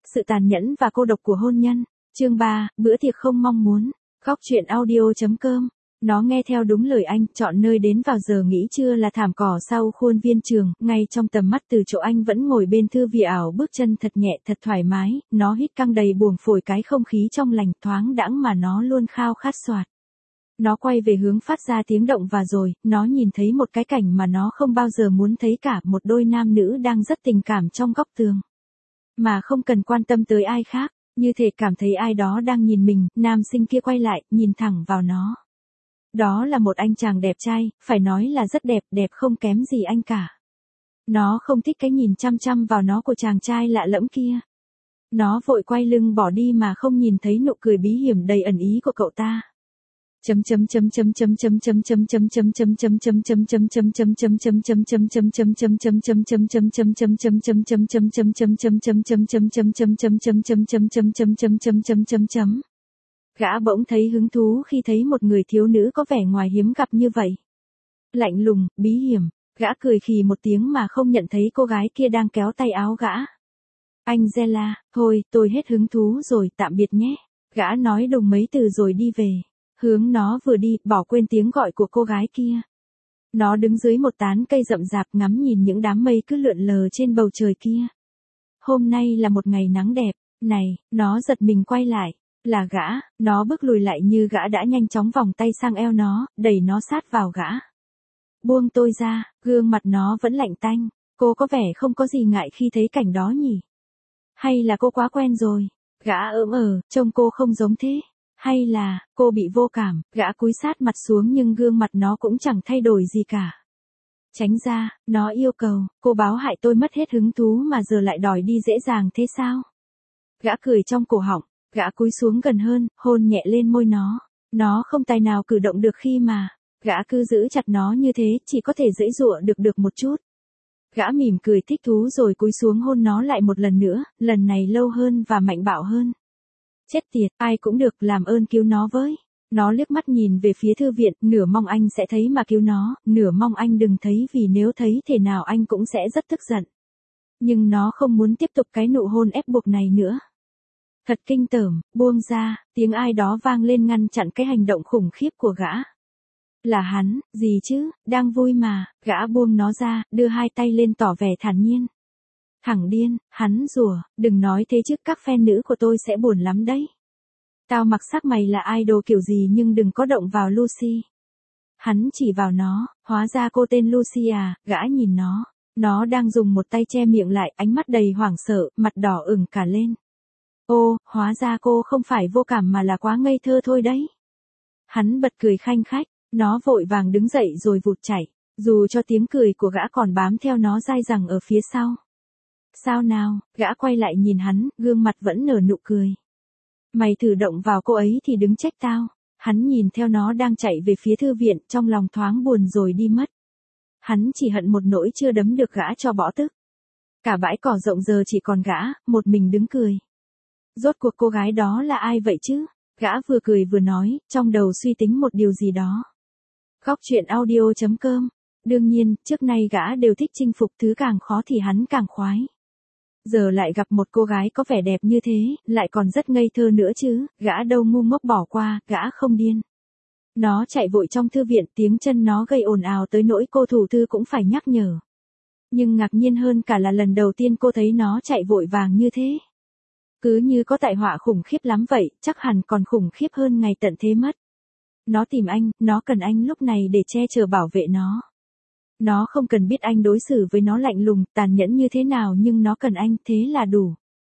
sự tàn nhẫn và cô độc của hôn nhân. Chương 3, bữa tiệc không mong muốn. Góc truyện audio.com. Nó nghe theo đúng lời anh, chọn nơi đến vào giờ nghỉ trưa là thảm cỏ sau khuôn viên trường, ngay trong tầm mắt từ chỗ anh vẫn ngồi bên thư viện ảo bước chân thật nhẹ thật thoải mái, nó hít căng đầy buồng phổi cái không khí trong lành thoáng đãng mà nó luôn khao khát soạt. Nó quay về hướng phát ra tiếng động và rồi, nó nhìn thấy một cái cảnh mà nó không bao giờ muốn thấy cả, một đôi nam nữ đang rất tình cảm trong góc tường. Mà không cần quan tâm tới ai khác, như thể cảm thấy ai đó đang nhìn mình, nam sinh kia quay lại, nhìn thẳng vào nó. Đó là một anh chàng đẹp trai, phải nói là rất đẹp, đẹp không kém gì anh cả. Nó không thích cái nhìn chăm chăm vào nó của chàng trai lạ lẫm kia. Nó vội quay lưng bỏ đi mà không nhìn thấy nụ cười bí hiểm đầy ẩn ý của cậu ta. Gã bỗng thấy hứng thú khi thấy một người thiếu nữ có vẻ ngoài hiếm gặp như vậy. Lạnh lùng, bí hiểm, gã cười khì một tiếng mà không nhận thấy cô gái kia đang kéo tay áo gã. Angela, thôi, tôi hết hứng thú rồi, tạm biệt nhé. Gã nói đùng mấy từ rồi đi về. Hướng nó vừa đi, bỏ quên tiếng gọi của cô gái kia. Nó đứng dưới một tán cây rậm rạp ngắm nhìn những đám mây cứ lượn lờ trên bầu trời kia. Hôm nay là một ngày nắng đẹp, này, nó giật mình quay lại. Là gã, nó bước lùi lại như gã đã nhanh chóng vòng tay sang eo nó, đẩy nó sát vào gã. Buông tôi ra, gương mặt nó vẫn lạnh tanh, cô có vẻ không có gì ngại khi thấy cảnh đó nhỉ? Hay là cô quá quen rồi? Gã trông cô không giống thế. Hay là, cô bị vô cảm, gã cúi sát mặt xuống nhưng gương mặt nó cũng chẳng thay đổi gì cả. Tránh ra, nó yêu cầu, cô báo hại tôi mất hết hứng thú mà giờ lại đòi đi dễ dàng thế sao? Gã cười trong cổ họng, gã cúi xuống gần hơn, hôn nhẹ lên môi nó. Nó không tài nào cử động được khi mà, gã cứ giữ chặt nó như thế, chỉ có thể giãy giụa được một chút. Gã mỉm cười thích thú rồi cúi xuống hôn nó lại một lần nữa, lần này lâu hơn và mạnh bạo hơn. Chết tiệt, ai cũng được, làm ơn cứu nó với. Nó liếc mắt nhìn về phía thư viện, nửa mong anh sẽ thấy mà cứu nó, nửa mong anh đừng thấy vì nếu thấy thể nào anh cũng sẽ rất tức giận. Nhưng nó không muốn tiếp tục cái nụ hôn ép buộc này nữa. Thật kinh tởm, buông ra, tiếng ai đó vang lên ngăn chặn cái hành động khủng khiếp của gã. Là hắn, gì chứ, đang vui mà, gã buông nó ra, đưa hai tay lên tỏ vẻ thản nhiên. Thằng điên, hắn rủa, đừng nói thế chứ các fan nữ của tôi sẽ buồn lắm đấy. Tao mặc sắc mày là idol kiểu gì nhưng đừng có động vào Lucy. Hắn chỉ vào nó, hóa ra cô tên Lucy à, gã nhìn nó. Nó đang dùng một tay che miệng lại, ánh mắt đầy hoảng sợ, mặt đỏ ửng cả lên. Ô, hóa ra cô không phải vô cảm mà là quá ngây thơ thôi đấy. Hắn bật cười khanh khách, nó vội vàng đứng dậy rồi vụt chạy, dù cho tiếng cười của gã còn bám theo nó dai dẳng ở phía sau. Sao nào, gã quay lại nhìn hắn, gương mặt vẫn nở nụ cười. Mày thử động vào cô ấy thì đứng trách tao. Hắn nhìn theo nó đang chạy về phía thư viện, trong lòng thoáng buồn rồi đi mất. Hắn chỉ hận một nỗi chưa đấm được gã cho bỏ tức. Cả bãi cỏ rộng giờ chỉ còn gã, một mình đứng cười. Rốt cuộc cô gái đó là ai vậy chứ? Gã vừa cười vừa nói, trong đầu suy tính một điều gì đó. Góc truyện audio.com. Đương nhiên, trước nay gã đều thích chinh phục, thứ càng khó thì hắn càng khoái. Giờ lại gặp một cô gái có vẻ đẹp như thế, lại còn rất ngây thơ nữa chứ, gã đâu ngu ngốc bỏ qua, gã không điên. Nó chạy vội trong thư viện, tiếng chân nó gây ồn ào tới nỗi cô thủ thư cũng phải nhắc nhở. Nhưng ngạc nhiên hơn cả là lần đầu tiên cô thấy nó chạy vội vàng như thế. Cứ như có tai họa khủng khiếp lắm vậy, chắc hẳn còn khủng khiếp hơn ngày tận thế mất. Nó tìm anh, nó cần anh lúc này để che chở bảo vệ nó. Nó không cần biết anh đối xử với nó lạnh lùng, tàn nhẫn như thế nào nhưng nó cần anh, thế là đủ.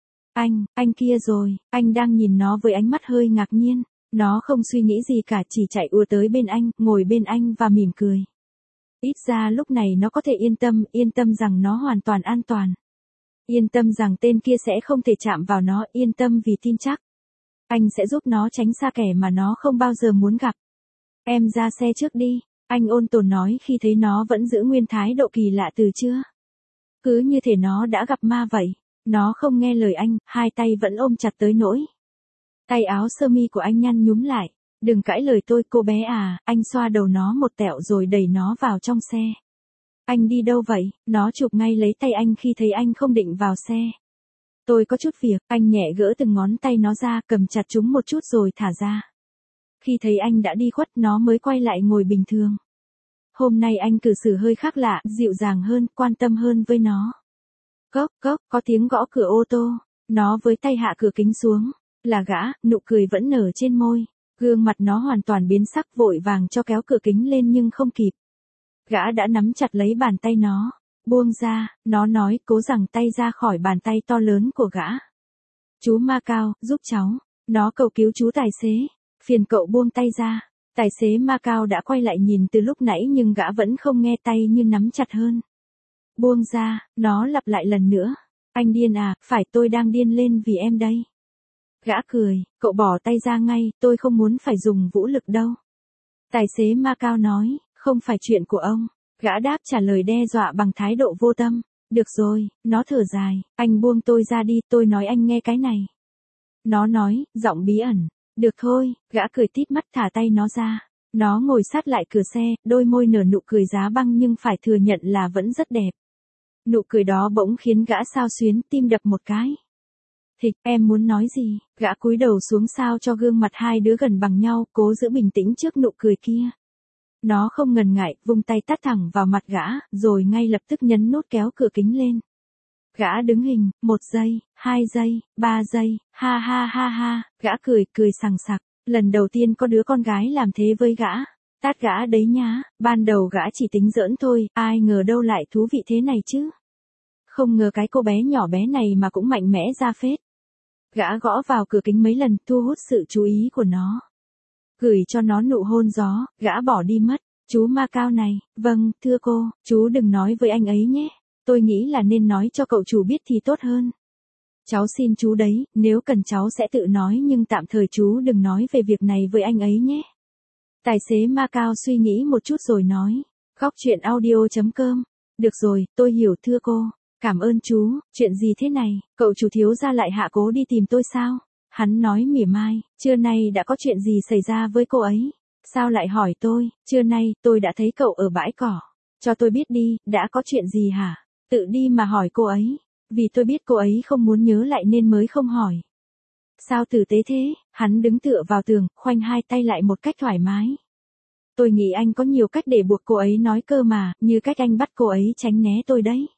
Anh kia rồi, anh đang nhìn nó với ánh mắt hơi ngạc nhiên. Nó không suy nghĩ gì cả, chỉ chạy ùa tới bên anh, ngồi bên anh và mỉm cười. Ít ra lúc này nó có thể yên tâm rằng nó hoàn toàn an toàn. Yên tâm rằng tên kia sẽ không thể chạm vào nó, yên tâm vì tin chắc. Anh sẽ giúp nó tránh xa kẻ mà nó không bao giờ muốn gặp. Em ra xe trước đi, anh ôn tồn nói khi thấy nó vẫn giữ nguyên thái độ kỳ lạ từ trưa. Cứ như thể nó đã gặp ma vậy. Nó không nghe lời anh, hai tay vẫn ôm chặt tới nỗi. Tay áo sơ mi của anh nhăn nhúm lại. Đừng cãi lời tôi cô bé à, anh xoa đầu nó một tẹo rồi đẩy nó vào trong xe. Anh đi đâu vậy? Nó chụp ngay lấy tay anh khi thấy anh không định vào xe. Tôi có chút việc, anh nhẹ gỡ từng ngón tay nó ra, cầm chặt chúng một chút rồi thả ra. Khi thấy anh đã đi khuất, nó mới quay lại ngồi bình thường. Hôm nay anh cư xử hơi khác lạ, dịu dàng hơn, quan tâm hơn với nó. Cốc cốc, có tiếng gõ cửa ô tô. Nó với tay hạ cửa kính xuống. Là gã, nụ cười vẫn nở trên môi. Gương mặt nó hoàn toàn biến sắc, vội vàng cho kéo cửa kính lên nhưng không kịp. Gã đã nắm chặt lấy bàn tay nó. Buông ra, nó nói, cố giằng tay ra khỏi bàn tay to lớn của gã. Chú Macao, giúp cháu. Nó cầu cứu chú tài xế. Phiền cậu buông tay ra. Tài xế Macao đã quay lại nhìn từ lúc nãy nhưng gã vẫn không nghe, tay như nắm chặt hơn. Buông ra, nó lặp lại lần nữa. Anh điên à, phải, tôi đang điên lên vì em đây. Gã cười, cậu bỏ tay ra ngay, tôi không muốn phải dùng vũ lực đâu. Tài xế Macao nói, không phải chuyện của ông. Gã đáp trả lời đe dọa bằng thái độ vô tâm. Được rồi, nó thở dài, anh buông tôi ra đi, tôi nói anh nghe cái này. Nó nói, giọng bí ẩn. Được thôi, gã cười tít mắt thả tay nó ra. Nó ngồi sát lại cửa xe, đôi môi nở nụ cười giá băng nhưng phải thừa nhận là vẫn rất đẹp. Nụ cười đó bỗng khiến gã xao xuyến, tim đập một cái. Thịch, em muốn nói gì? Gã cúi đầu xuống sao cho gương mặt hai đứa gần bằng nhau, cố giữ bình tĩnh trước nụ cười kia. Nó không ngần ngại, vung tay tát thẳng vào mặt gã, rồi ngay lập tức nhấn nút kéo cửa kính lên. Gã đứng hình, 1 giây, 2 giây, 3 giây, ha ha ha ha, gã cười sằng sặc. Lần đầu tiên có đứa con gái làm thế với gã. Tát gã đấy nhá, ban đầu gã chỉ tính giỡn thôi, ai ngờ đâu lại thú vị thế này chứ. Không ngờ cái cô bé nhỏ bé này mà cũng mạnh mẽ ra phết. Gã gõ vào cửa kính mấy lần, thu hút sự chú ý của nó. Gửi cho nó nụ hôn gió, gã bỏ đi mất. Chú Macao này, vâng, thưa cô, chú đừng nói với anh ấy nhé. Tôi nghĩ là nên nói cho cậu chủ biết thì tốt hơn. Cháu xin chú đấy, nếu cần cháu sẽ tự nói nhưng tạm thời chú đừng nói về việc này với anh ấy nhé. Tài xế Macao suy nghĩ một chút rồi nói. Góc chuyện audio.com. Được rồi, tôi hiểu thưa cô. Cảm ơn chú, chuyện gì thế này, cậu chủ thiếu gia lại hạ cố đi tìm tôi sao? Hắn nói mỉa mai, trưa nay đã có chuyện gì xảy ra với cô ấy? Sao lại hỏi tôi, trưa nay tôi đã thấy cậu ở bãi cỏ. Cho tôi biết đi, đã có chuyện gì hả? Tự đi mà hỏi cô ấy. Vì tôi biết cô ấy không muốn nhớ lại nên mới không hỏi. Sao tử tế thế? Hắn đứng tựa vào tường, khoanh hai tay lại một cách thoải mái. Tôi nghĩ anh có nhiều cách để buộc cô ấy nói cơ mà, như cách anh bắt cô ấy tránh né tôi đấy.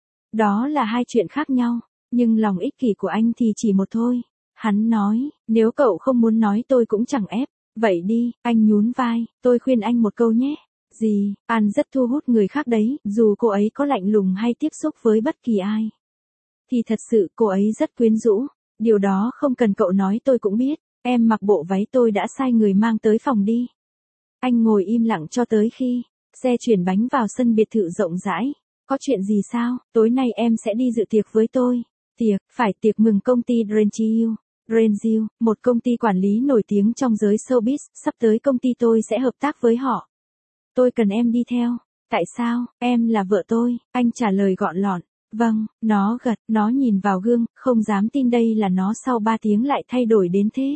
Đó là hai chuyện khác nhau, nhưng lòng ích kỷ của anh thì chỉ một thôi. Hắn nói, nếu cậu không muốn nói tôi cũng chẳng ép. Vậy đi, anh nhún vai, tôi khuyên anh một câu nhé. Gì, An rất thu hút người khác đấy, dù cô ấy có lạnh lùng hay tiếp xúc với bất kỳ ai. Thì thật sự cô ấy rất quyến rũ, điều đó không cần cậu nói tôi cũng biết. Em mặc bộ váy tôi đã sai người mang tới phòng đi. Anh ngồi im lặng cho tới khi xe chuyển bánh vào sân biệt thự rộng rãi. Có chuyện gì sao? Tối nay em sẽ đi dự tiệc với tôi. Tiệc, phải tiệc mừng công ty Drenchiu. Drenchiu, một công ty quản lý nổi tiếng trong giới showbiz, sắp tới công ty tôi sẽ hợp tác với họ. Tôi cần em đi theo. Tại sao? Em là vợ tôi, anh trả lời gọn lọn. Vâng, nó gật, nó nhìn vào gương, không dám tin đây là nó sau 3 tiếng lại thay đổi đến thế.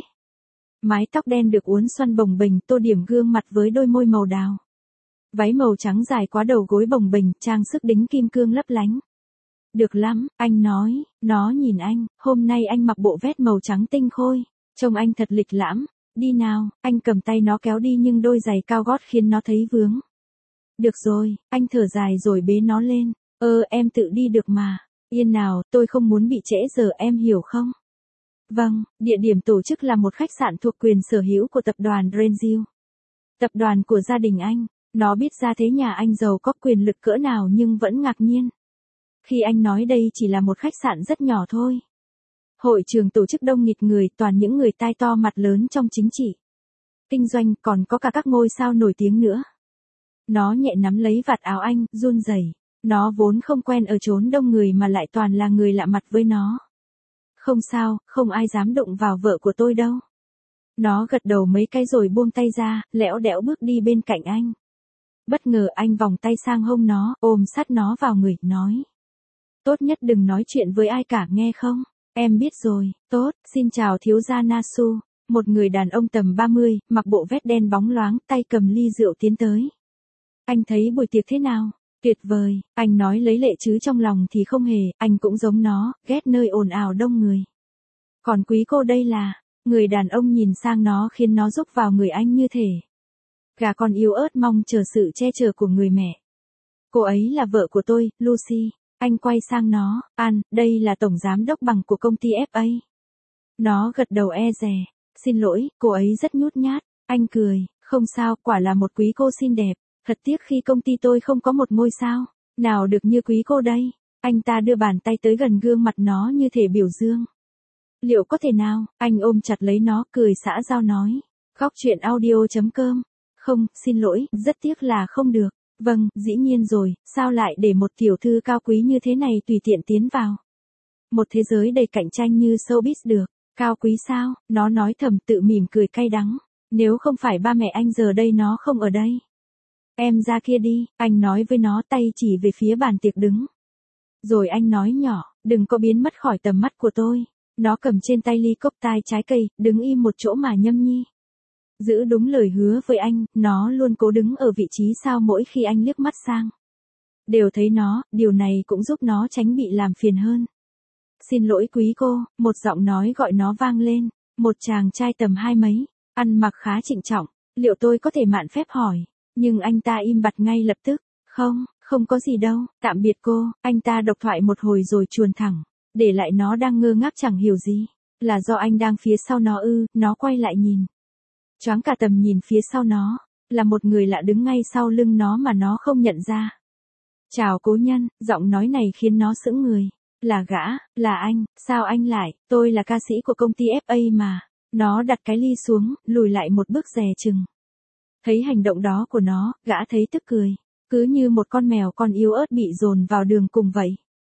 Mái tóc đen được uốn xoăn bồng bềnh, tô điểm gương mặt với đôi môi màu đào. Váy màu trắng dài quá đầu gối bồng bềnh, trang sức đính kim cương lấp lánh. Được lắm, anh nói, nó nhìn anh, hôm nay anh mặc bộ vest màu trắng tinh khôi, trông anh thật lịch lãm, đi nào, anh cầm tay nó kéo đi nhưng đôi giày cao gót khiến nó thấy vướng. Được rồi, anh thở dài rồi bế nó lên, em tự đi được mà, yên nào, tôi không muốn bị trễ giờ em hiểu không? Vâng, địa điểm tổ chức là một khách sạn thuộc quyền sở hữu của tập đoàn Drenchiu. Tập đoàn của gia đình anh. Nó biết ra thế nhà anh giàu có quyền lực cỡ nào nhưng vẫn ngạc nhiên. Khi anh nói đây chỉ là một khách sạn rất nhỏ thôi. Hội trường tổ chức đông nghịt người, toàn những người tai to mặt lớn trong chính trị, kinh doanh, còn có cả các ngôi sao nổi tiếng nữa. Nó nhẹ nắm lấy vạt áo anh, run rẩy. Nó vốn không quen ở chốn đông người mà lại toàn là người lạ mặt với nó. Không sao, không ai dám đụng vào vợ của tôi đâu. Nó gật đầu mấy cái rồi buông tay ra, lẽo đẽo bước đi bên cạnh anh. Bất ngờ anh vòng tay sang hông nó, ôm sát nó vào người, nói. Tốt nhất đừng nói chuyện với ai cả nghe không? Em biết rồi, tốt, xin chào thiếu gia Nasu. Một người đàn ông tầm 30, mặc bộ vest đen bóng loáng, tay cầm ly rượu tiến tới. Anh thấy buổi tiệc thế nào? Tuyệt vời, anh nói lấy lệ chứ trong lòng thì không hề, anh cũng giống nó, ghét nơi ồn ào đông người. Còn quý cô đây là, người đàn ông nhìn sang nó khiến nó rúc vào người anh như thể gà con yếu ớt mong chờ sự che chở của người mẹ. Cô ấy là vợ của tôi, Lucy. Anh quay sang nó, An, đây là tổng giám đốc bằng của công ty FA. Nó gật đầu e dè. Xin lỗi, cô ấy rất nhút nhát. Anh cười, không sao, quả là một quý cô xinh đẹp. Thật tiếc khi công ty tôi không có một ngôi sao. Nào được như quý cô đây. Anh ta đưa bàn tay tới gần gương mặt nó như thể biểu dương. Liệu có thể nào, anh ôm chặt lấy nó, cười xã giao nói. Góc chuyện audio.com. Không, xin lỗi, rất tiếc là không được. Vâng, dĩ nhiên rồi, sao lại để một tiểu thư cao quý như thế này tùy tiện tiến vào một thế giới đầy cạnh tranh như showbiz được. Cao quý sao, nó nói thầm tự mỉm cười cay đắng. Nếu không phải ba mẹ anh giờ đây nó không ở đây. Em ra kia đi, anh nói với nó, tay chỉ về phía bàn tiệc đứng. Rồi anh nói nhỏ, đừng có biến mất khỏi tầm mắt của tôi. Nó cầm trên tay ly cốc tai trái cây, đứng im một chỗ mà nhâm nhi. Giữ đúng lời hứa với anh, nó luôn cố đứng ở vị trí sao mỗi khi anh liếc mắt sang. Đều thấy nó, điều này cũng giúp nó tránh bị làm phiền hơn. Xin lỗi quý cô, một giọng nói gọi nó vang lên. Một chàng trai tầm hai mấy, ăn mặc khá trịnh trọng. Liệu tôi có thể mạn phép hỏi? Nhưng anh ta im bặt ngay lập tức. Không, không có gì đâu, tạm biệt cô. Anh ta độc thoại một hồi rồi chuồn thẳng. Để lại nó đang ngơ ngác chẳng hiểu gì. Là do anh đang phía sau nó ư? Nó quay lại nhìn. Choáng cả tầm nhìn phía sau nó, là một người lạ đứng ngay sau lưng nó mà nó không nhận ra. Chào cố nhân, giọng nói này khiến nó sững người. Là gã, là anh, sao anh lại, tôi là ca sĩ của công ty FA mà. Nó đặt cái ly xuống, lùi lại một bước dè chừng. Thấy hành động đó của nó, gã thấy tức cười. Cứ như một con mèo con yếu ớt bị dồn vào đường cùng vậy.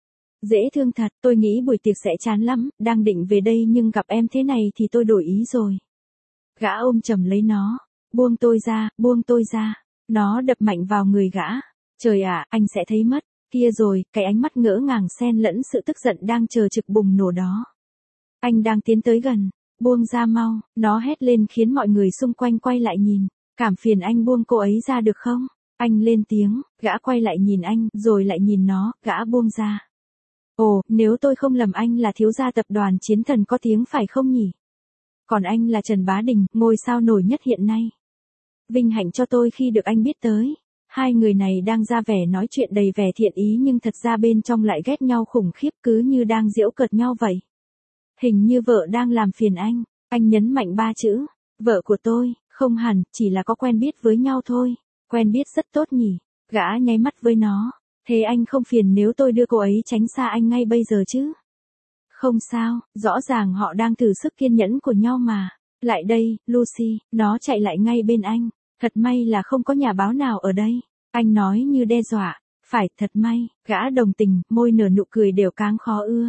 Dễ thương thật, tôi nghĩ buổi tiệc sẽ chán lắm, đang định về đây nhưng gặp em thế này thì tôi đổi ý rồi. Gã ôm chầm lấy nó. Buông tôi ra, buông tôi ra. Nó đập mạnh vào người gã. Trời ạ, anh sẽ thấy mất. Kia rồi, cái ánh mắt ngỡ ngàng xen lẫn sự tức giận đang chờ trực bùng nổ đó. Anh đang tiến tới gần. Buông ra mau, nó hét lên khiến mọi người xung quanh quay lại nhìn. Cảm phiền anh buông cô ấy ra được không? Anh lên tiếng, gã quay lại nhìn anh, rồi lại nhìn nó, gã buông ra. Ồ, nếu tôi không lầm anh là thiếu gia tập đoàn Chiến Thần có tiếng phải không nhỉ? Còn anh là Trần Bá Đình, ngôi sao nổi nhất hiện nay. Vinh hạnh cho tôi khi được anh biết tới. Hai người này đang ra vẻ nói chuyện đầy vẻ thiện ý nhưng thật ra bên trong lại ghét nhau khủng khiếp cứ như đang giễu cợt nhau vậy. Hình như vợ đang làm phiền anh nhấn mạnh ba chữ. Vợ của tôi, không hẳn, chỉ là có quen biết với nhau thôi. Quen biết rất tốt nhỉ, gã nháy mắt với nó. Thế anh không phiền nếu tôi đưa cô ấy tránh xa anh ngay bây giờ chứ? Không sao, rõ ràng họ đang thử sức kiên nhẫn của nhau mà. Lại đây, Lucy, nó chạy lại ngay bên anh. Thật may là không có nhà báo nào ở đây. Anh nói như đe dọa. Phải, thật may, gã đồng tình, môi nở nụ cười đều cáng khó ưa.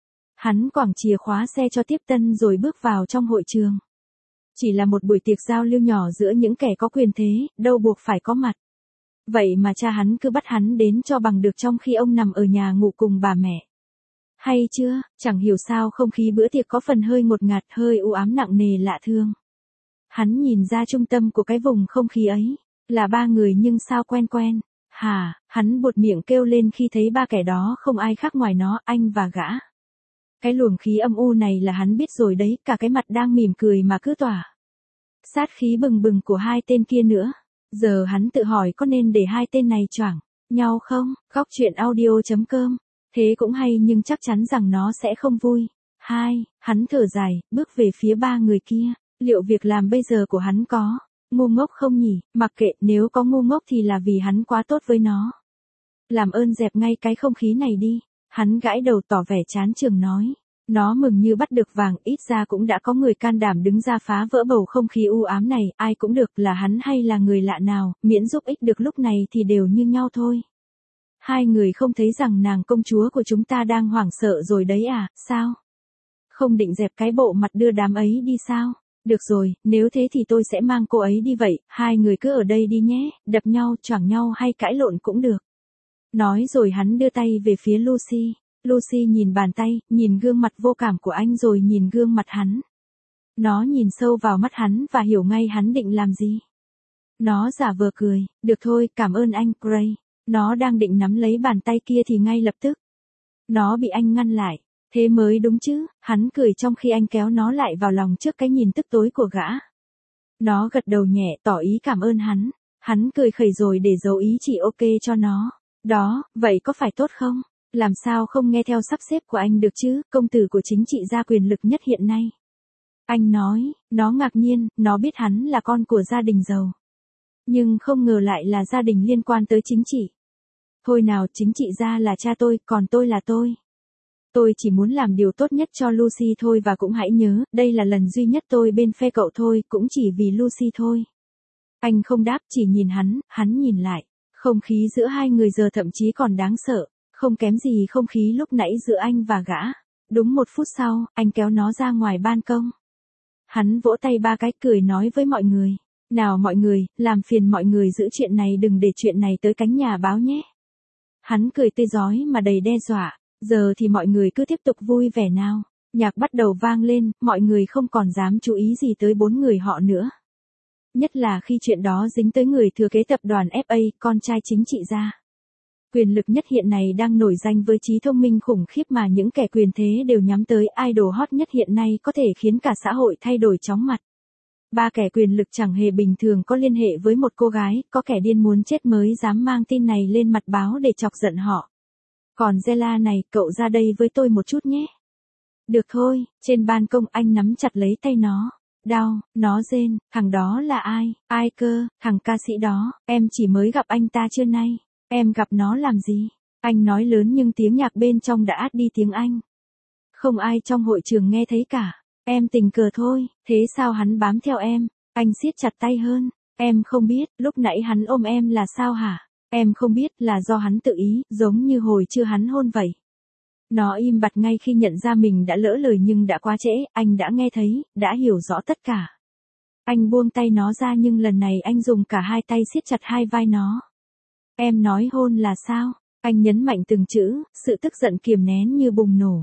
Hắn quẳng chìa khóa xe cho tiếp tân rồi bước vào trong hội trường. Chỉ là một buổi tiệc giao lưu nhỏ giữa những kẻ có quyền thế, đâu buộc phải có mặt. Vậy mà cha hắn cứ bắt hắn đến cho bằng được trong khi ông nằm ở nhà ngủ cùng bà mẹ. Hay chưa, chẳng hiểu sao không khí bữa tiệc có phần hơi ngột ngạt, hơi u ám nặng nề lạ thương. Hắn nhìn ra trung tâm của cái vùng không khí ấy, là ba người nhưng sao quen quen. Hả, hắn buột miệng kêu lên khi thấy ba kẻ đó không ai khác ngoài nó, anh và gã. Cái luồng khí âm u này là hắn biết rồi đấy, cả cái mặt đang mỉm cười mà cứ tỏa. Sát khí bừng bừng của hai tên kia nữa. Giờ hắn tự hỏi có nên để hai tên này choảng nhau không? Góc chuyện audio.com. Thế cũng hay nhưng chắc chắn rằng nó sẽ không vui. Hắn thở dài, bước về phía ba người kia. Liệu việc làm bây giờ của hắn có ngu ngốc không nhỉ? Mặc kệ, nếu có ngu ngốc thì là vì hắn quá tốt với nó. Làm ơn dẹp ngay cái không khí này đi. Hắn gãi đầu tỏ vẻ chán chường nói. Nó mừng như bắt được vàng, ít ra cũng đã có người can đảm đứng ra phá vỡ bầu không khí u ám này, ai cũng được, là hắn hay là người lạ nào, miễn giúp ích được lúc này thì đều như nhau thôi. Hai người không thấy rằng nàng công chúa của chúng ta đang hoảng sợ rồi đấy à, sao? Không định dẹp cái bộ mặt đưa đám ấy đi sao? Được rồi, nếu thế thì tôi sẽ mang cô ấy đi vậy, hai người cứ ở đây đi nhé, đập nhau, choảng nhau hay cãi lộn cũng được. Nói rồi hắn đưa tay về phía Lucy. Lucy nhìn bàn tay, nhìn gương mặt vô cảm của anh rồi nhìn gương mặt hắn. Nó nhìn sâu vào mắt hắn và hiểu ngay hắn định làm gì. Nó giả vờ cười, được thôi, cảm ơn anh, Gray. Nó đang định nắm lấy bàn tay kia thì ngay lập tức, nó bị anh ngăn lại. Thế mới đúng chứ, hắn cười trong khi anh kéo nó lại vào lòng trước cái nhìn tức tối của gã. Nó gật đầu nhẹ tỏ ý cảm ơn hắn. Hắn cười khẩy rồi để giấu ý chỉ ok cho nó. Đó, vậy có phải tốt không? Làm sao không nghe theo sắp xếp của anh được chứ, công tử của chính trị gia quyền lực nhất hiện nay. Anh nói, nó ngạc nhiên, nó biết hắn là con của gia đình giàu. Nhưng không ngờ lại là gia đình liên quan tới chính trị. Thôi nào, chính trị gia là cha tôi, còn tôi là tôi. Tôi chỉ muốn làm điều tốt nhất cho Lucy thôi và cũng hãy nhớ, đây là lần duy nhất tôi bên phe cậu thôi, cũng chỉ vì Lucy thôi. Anh không đáp, chỉ nhìn hắn nhìn lại. Không khí giữa hai người giờ thậm chí còn đáng sợ, không kém gì không khí lúc nãy giữa anh và gã. Đúng 1 phút sau, anh kéo nó ra ngoài ban công. Hắn vỗ tay 3 cái cười nói với mọi người. Nào mọi người, làm phiền mọi người giữ chuyện này đừng để chuyện này tới cánh nhà báo nhé. Hắn cười tươi rói mà đầy đe dọa. Giờ thì mọi người cứ tiếp tục vui vẻ nào. Nhạc bắt đầu vang lên, mọi người không còn dám chú ý gì tới 4 người họ nữa. Nhất là khi chuyện đó dính tới người thừa kế tập đoàn FA, con trai chính trị gia. Quyền lực nhất hiện này đang nổi danh với trí thông minh khủng khiếp mà những kẻ quyền thế đều nhắm tới. Idol hot nhất hiện nay có thể khiến cả xã hội thay đổi chóng mặt. 3 kẻ quyền lực chẳng hề bình thường có liên hệ với một cô gái, có kẻ điên muốn chết mới dám mang tin này lên mặt báo để chọc giận họ. Còn Zella này, cậu ra đây với tôi một chút nhé. Được thôi, trên ban công anh nắm chặt lấy tay nó. Đau, nó rên, thằng đó là ai? Ai cơ, thằng ca sĩ đó, em chỉ mới gặp anh ta trưa nay. Em gặp nó làm gì? Anh nói lớn nhưng tiếng nhạc bên trong đã át đi tiếng Anh. Không ai trong hội trường nghe thấy cả. Em tình cờ thôi, thế sao hắn bám theo em? Anh siết chặt tay hơn. Em không biết, lúc nãy hắn ôm em là sao hả? Em không biết, là do hắn tự ý, giống như hồi chưa hắn hôn vậy. Nó im bặt ngay khi nhận ra mình đã lỡ lời nhưng đã quá trễ, anh đã nghe thấy, đã hiểu rõ tất cả. Anh buông tay nó ra nhưng lần này anh dùng cả 2 tay siết chặt hai vai nó. Em nói hôn là sao? Anh nhấn mạnh từng chữ, sự tức giận kiềm nén như bùng nổ.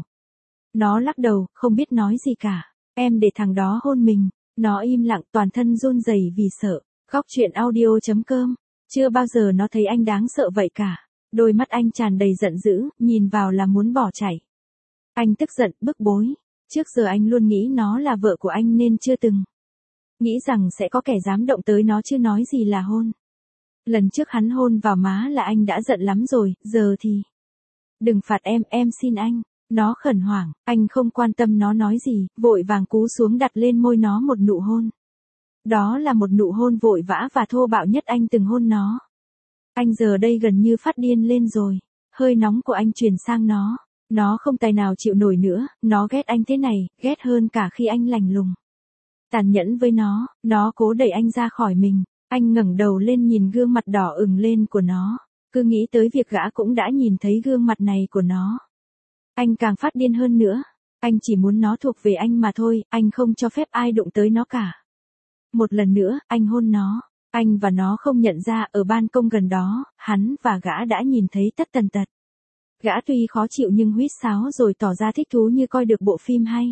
Nó lắc đầu, không biết nói gì cả. Em để thằng đó hôn mình. Nó im lặng, toàn thân run rẩy vì sợ. Góc truyện audio.com. Chưa bao giờ nó thấy anh đáng sợ vậy cả. Đôi mắt anh tràn đầy giận dữ, nhìn vào là muốn bỏ chạy. Anh tức giận, bức bối. Trước giờ anh luôn nghĩ nó là vợ của anh nên chưa từng nghĩ rằng sẽ có kẻ dám động tới nó chứ nói gì là hôn. Lần trước hắn hôn vào má là anh đã giận lắm rồi, giờ thì đừng phạt em xin anh. Nó khẩn hoảng, anh không quan tâm nó nói gì, vội vàng cúi xuống đặt lên môi nó một nụ hôn. Đó là một nụ hôn vội vã và thô bạo nhất anh từng hôn nó. Anh giờ đây gần như phát điên lên rồi. Hơi nóng của anh truyền sang nó. Nó không tài nào chịu nổi nữa, nó ghét anh thế này, ghét hơn cả khi anh lạnh lùng. Tàn nhẫn với nó cố đẩy anh ra khỏi mình. Anh ngẩng đầu lên nhìn gương mặt đỏ ửng lên của nó. Cứ nghĩ tới việc gã cũng đã nhìn thấy gương mặt này của nó. Anh càng phát điên hơn nữa. Anh chỉ muốn nó thuộc về anh mà thôi, anh không cho phép ai đụng tới nó cả. Một lần nữa, anh hôn nó. Anh và nó không nhận ra ở ban công gần đó, hắn và gã đã nhìn thấy tất tần tật. Gã tuy khó chịu nhưng huýt sáo rồi tỏ ra thích thú như coi được bộ phim hay.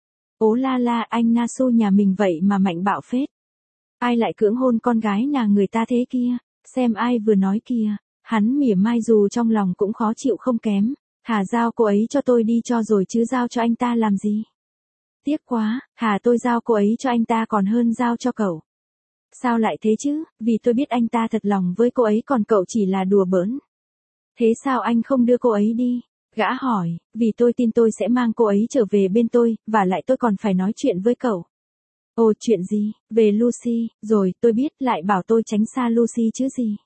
Ố la la, anh Nasu nhà mình vậy mà mạnh bạo phết. Ai lại cưỡng hôn con gái nhà người ta thế kia, xem ai vừa nói kìa. Hắn mỉa mai dù trong lòng cũng khó chịu không kém. Thà giao cô ấy cho tôi đi cho rồi chứ giao cho anh ta làm gì. Tiếc quá, thà tôi giao cô ấy cho anh ta còn hơn giao cho cậu. Sao lại thế chứ, vì tôi biết anh ta thật lòng với cô ấy còn cậu chỉ là đùa bỡn. Thế sao anh không đưa cô ấy đi? Gã hỏi, vì tôi tin tôi sẽ mang cô ấy trở về bên tôi, và lại tôi còn phải nói chuyện với cậu. Ồ, chuyện gì? Về Lucy, rồi, tôi biết, lại bảo tôi tránh xa Lucy chứ gì.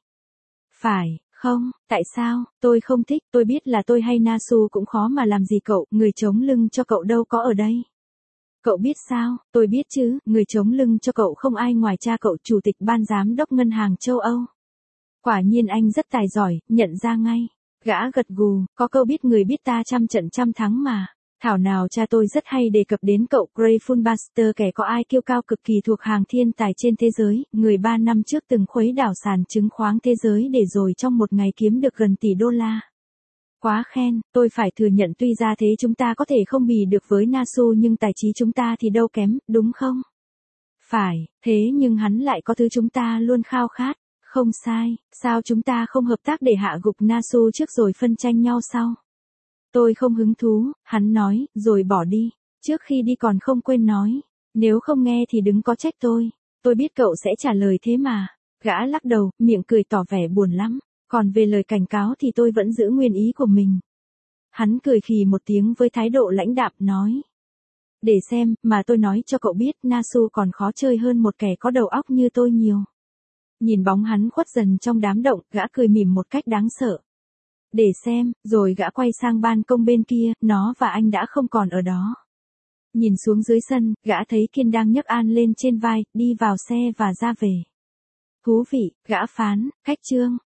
Phải, không, tại sao, tôi không thích, tôi biết là tôi hay Nasu cũng khó mà làm gì cậu, người chống lưng cho cậu đâu có ở đây. Cậu biết sao, tôi biết chứ, người chống lưng cho cậu không ai ngoài cha cậu, chủ tịch ban giám đốc ngân hàng châu Âu. Quả nhiên anh rất tài giỏi, nhận ra ngay. Gã gật gù, có câu biết người biết ta trăm trận trăm thắng mà. Thảo nào cha tôi rất hay đề cập đến cậu Grateful Buster, kẻ có ai kiêu cao cực kỳ thuộc hàng thiên tài trên thế giới, người 3 năm trước từng khuấy đảo sàn chứng khoán thế giới để rồi trong một ngày kiếm được gần tỷ đô la. Quá khen, tôi phải thừa nhận tuy ra thế chúng ta có thể không bì được với Nasu nhưng tài trí chúng ta thì đâu kém, đúng không? Phải, thế nhưng hắn lại có thứ chúng ta luôn khao khát. Không sai, sao chúng ta không hợp tác để hạ gục Nasu trước rồi phân tranh nhau sau? Tôi không hứng thú, hắn nói, rồi bỏ đi. Trước khi đi còn không quên nói, nếu không nghe thì đừng có trách tôi. Tôi biết cậu sẽ trả lời thế mà. Gã lắc đầu, miệng cười tỏ vẻ buồn lắm. Còn về lời cảnh cáo thì tôi vẫn giữ nguyên ý của mình. Hắn cười khì một tiếng với thái độ lãnh đạm nói. Để xem, mà tôi nói cho cậu biết Nasu còn khó chơi hơn một kẻ có đầu óc như tôi nhiều. Nhìn bóng hắn khuất dần trong đám động, gã cười mỉm một cách đáng sợ. Để xem, rồi gã quay sang ban công bên kia, nó và anh đã không còn ở đó. Nhìn xuống dưới sân, gã thấy Kiên đang nhấc An lên trên vai, đi vào xe và ra về. Thú vị, gã phán, cách chương.